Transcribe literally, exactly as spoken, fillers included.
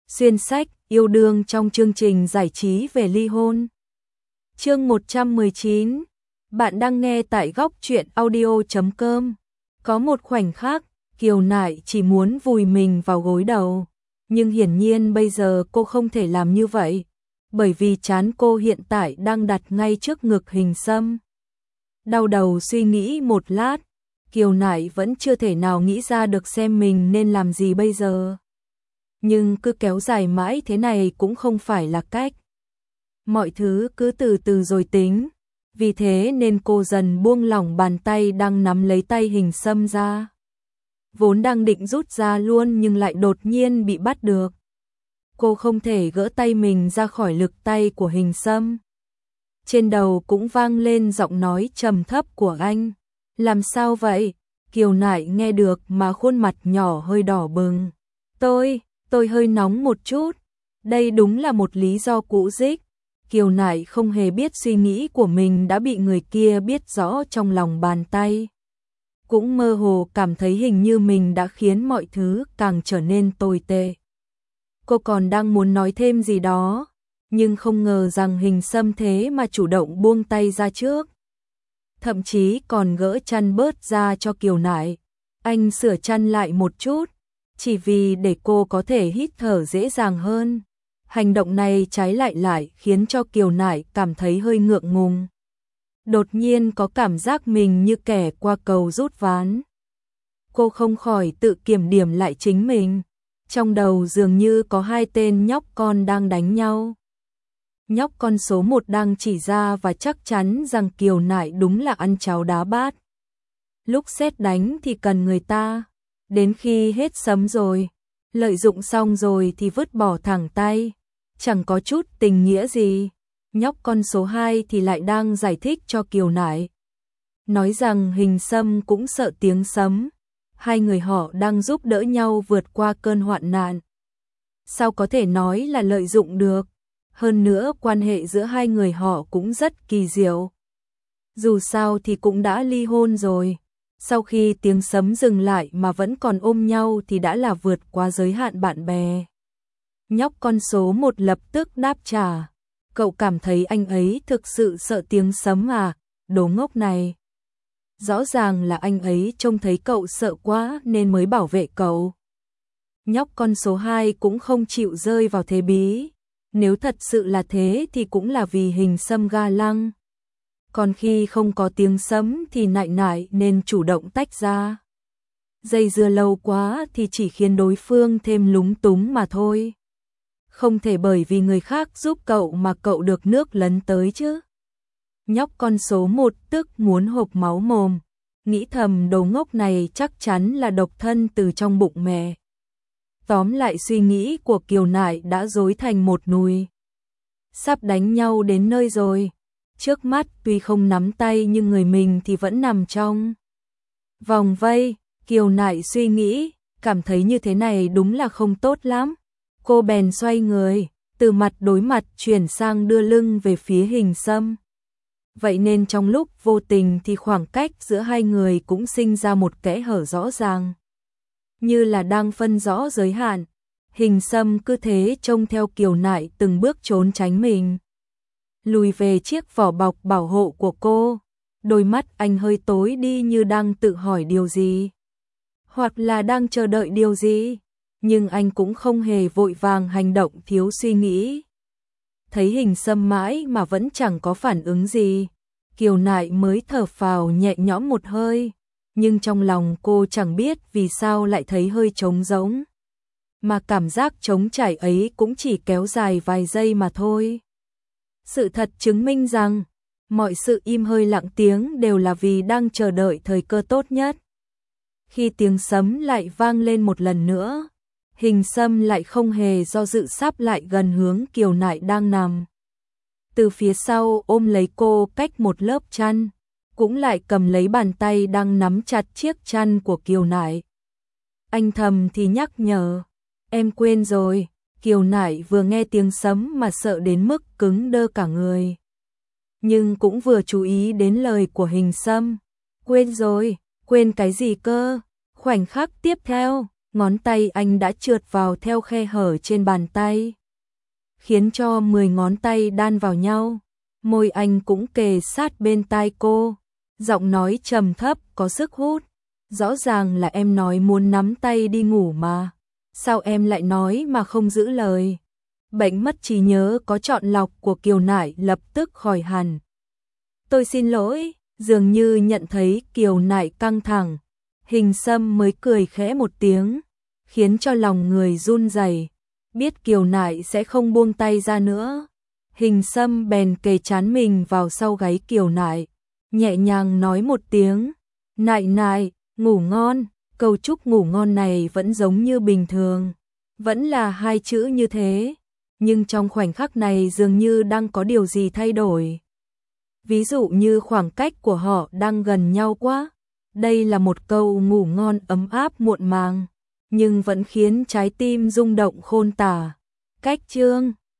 Xuyên sách, yêu đương trong chương trình giải trí về ly hôn. Chương một trăm mười chín. Bạn đang nghe tại góc truyện audio chấm com. Có một khoảnh khắc, Kiều Nại chỉ muốn vùi mình vào gối đầu. Nhưng hiển nhiên bây giờ cô không thể làm như vậy. Bởi vì trán cô hiện tại đang đặt ngay trước ngực Hình Sâm. Đau đầu suy nghĩ một lát, Kiều Nại vẫn chưa thể nào nghĩ ra được xem mình nên làm gì bây giờ. Nhưng cứ kéo dài mãi thế này cũng không phải là cách. Mọi thứ cứ từ từ rồi tính. Vì thế nên cô dần buông lỏng bàn tay đang nắm lấy tay Hình Sâm ra. Vốn đang định rút ra luôn nhưng lại đột nhiên bị bắt được. Cô không thể gỡ tay mình ra khỏi lực tay của Hình Sâm. Trên đầu cũng vang lên giọng nói trầm thấp của anh. Làm sao vậy? Kiều Nại nghe được mà khuôn mặt nhỏ hơi đỏ bừng. Tôi, tôi hơi nóng một chút. Đây đúng là một lý do cũ dích. Kiều Nại không hề biết suy nghĩ của mình đã bị người kia biết rõ trong lòng bàn tay. Cũng mơ hồ cảm thấy hình như mình đã khiến mọi thứ càng trở nên tồi tệ. Cô còn đang muốn nói thêm gì đó, nhưng không ngờ rằng Hình Sâm thế mà chủ động buông tay ra trước. Thậm chí còn gỡ chăn bớt ra cho Kiều Nại. Anh sửa chăn lại một chút, chỉ vì để cô có thể hít thở dễ dàng hơn. Hành động này trái lại lại khiến cho Kiều Nại cảm thấy hơi ngượng ngùng. Đột nhiên có cảm giác mình như kẻ qua cầu rút ván. Cô không khỏi tự kiểm điểm lại chính mình. Trong đầu dường như có hai tên nhóc con đang đánh nhau. Nhóc con số một đang chỉ ra và chắc chắn rằng Kiều Nại đúng là ăn cháo đá bát. Lúc sét đánh thì cần người ta, đến khi hết sấm rồi, lợi dụng xong rồi thì vứt bỏ thẳng tay, chẳng có chút tình nghĩa gì. Nhóc con số hai thì lại đang giải thích cho Kiều Nại, nói rằng Hình Sâm cũng sợ tiếng sấm, hai người họ đang giúp đỡ nhau vượt qua cơn hoạn nạn. Sao có thể nói là lợi dụng được? Hơn nữa quan hệ giữa hai người họ cũng rất kỳ diệu. Dù sao thì cũng đã ly hôn rồi. Sau khi tiếng sấm dừng lại mà vẫn còn ôm nhau thì đã là vượt qua giới hạn bạn bè. Nhóc con số một lập tức đáp trả. Cậu cảm thấy anh ấy thực sự sợ tiếng sấm à? Đồ ngốc này. Rõ ràng là anh ấy trông thấy cậu sợ quá nên mới bảo vệ cậu. Nhóc con số hai cũng không chịu rơi vào thế bí. Nếu thật sự là thế thì cũng là vì Hình Sâm ga lăng. Còn khi không có tiếng sấm thì Nại Nại nên chủ động tách ra. Dây dưa lâu quá thì chỉ khiến đối phương thêm lúng túng mà thôi. Không thể bởi vì người khác giúp cậu mà cậu được nước lấn tới chứ. Nhóc con số một tức muốn hộc máu mồm. Nghĩ thầm đồ ngốc này chắc chắn là độc thân từ trong bụng mẹ. Tóm lại suy nghĩ của Kiều Nại đã rối thành một nùi. Sắp đánh nhau đến nơi rồi. Trước mắt tuy không nắm tay nhưng người mình thì vẫn nằm trong vòng vây. Kiều Nại suy nghĩ, cảm thấy như thế này đúng là không tốt lắm. Cô bèn xoay người, từ mặt đối mặt chuyển sang đưa lưng về phía Hình Sâm. Vậy nên trong lúc vô tình thì khoảng cách giữa hai người cũng sinh ra một kẽ hở rõ ràng. Như là đang phân rõ giới hạn. Hình Sâm cứ thế trông theo Kiều Nại từng bước trốn tránh mình. Lùi về chiếc vỏ bọc bảo hộ của cô. Đôi mắt anh hơi tối đi như đang tự hỏi điều gì. Hoặc là đang chờ đợi điều gì. Nhưng anh cũng không hề vội vàng hành động thiếu suy nghĩ. Thấy Hình Sâm mãi mà vẫn chẳng có phản ứng gì. Kiều Nại mới thở phào nhẹ nhõm một hơi. Nhưng trong lòng cô chẳng biết vì sao lại thấy hơi trống rỗng. Mà cảm giác trống trải ấy cũng chỉ kéo dài vài giây mà thôi. Sự thật chứng minh rằng, mọi sự im hơi lặng tiếng đều là vì đang chờ đợi thời cơ tốt nhất. Khi tiếng sấm lại vang lên một lần nữa, Hình Sâm lại không hề do dự sắp lại gần hướng Kiều Nại đang nằm. Từ phía sau ôm lấy cô cách một lớp chăn, cũng lại cầm lấy bàn tay đang nắm chặt chiếc chăn của Kiều Nại. Anh thầm thì nhắc nhở, em quên rồi. Kiều Nại vừa nghe tiếng sấm mà sợ đến mức cứng đơ cả người. Nhưng cũng vừa chú ý đến lời của Hình Sâm. Quên rồi, quên cái gì cơ? Khoảnh khắc tiếp theo, ngón tay anh đã trượt vào theo khe hở trên bàn tay, khiến cho mười ngón tay đan vào nhau. Môi anh cũng kề sát bên tai cô, giọng nói trầm thấp có sức hút. Rõ ràng là em nói muốn nắm tay đi ngủ mà, sao em lại nói mà không giữ lời? Bệnh mất trí nhớ có chọn lọc của Kiều Nại lập tức khỏi hẳn. Tôi xin lỗi, dường như nhận thấy Kiều Nại căng thẳng. Hình Sâm mới cười khẽ một tiếng, khiến cho lòng người run rẩy. Biết Kiều Nại sẽ không buông tay ra nữa, Hình Sâm bèn kề trán mình vào sau gáy Kiều Nại, nhẹ nhàng nói một tiếng, Nại nại, ngủ ngon. Câu chúc ngủ ngon này vẫn giống như bình thường, vẫn là hai chữ như thế, nhưng trong khoảnh khắc này dường như đang có điều gì thay đổi. Ví dụ như khoảng cách của họ đang gần nhau quá. Đây là một câu ngủ ngon ấm áp muộn màng, nhưng vẫn khiến trái tim rung động khôn tả. Cách chương